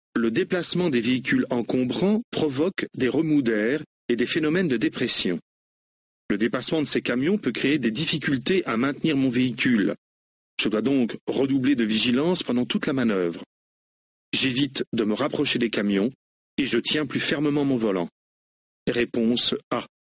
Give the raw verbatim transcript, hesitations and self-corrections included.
Le déplacement des véhicules encombrants provoque des remous d'air et des phénomènes de dépression. Le dépassement de ces camions peut créer des difficultés à maintenir mon véhicule. Je dois donc redoubler de vigilance pendant toute la manœuvre. J'évite de me rapprocher des camions et je tiens plus fermement mon volant. Réponse A.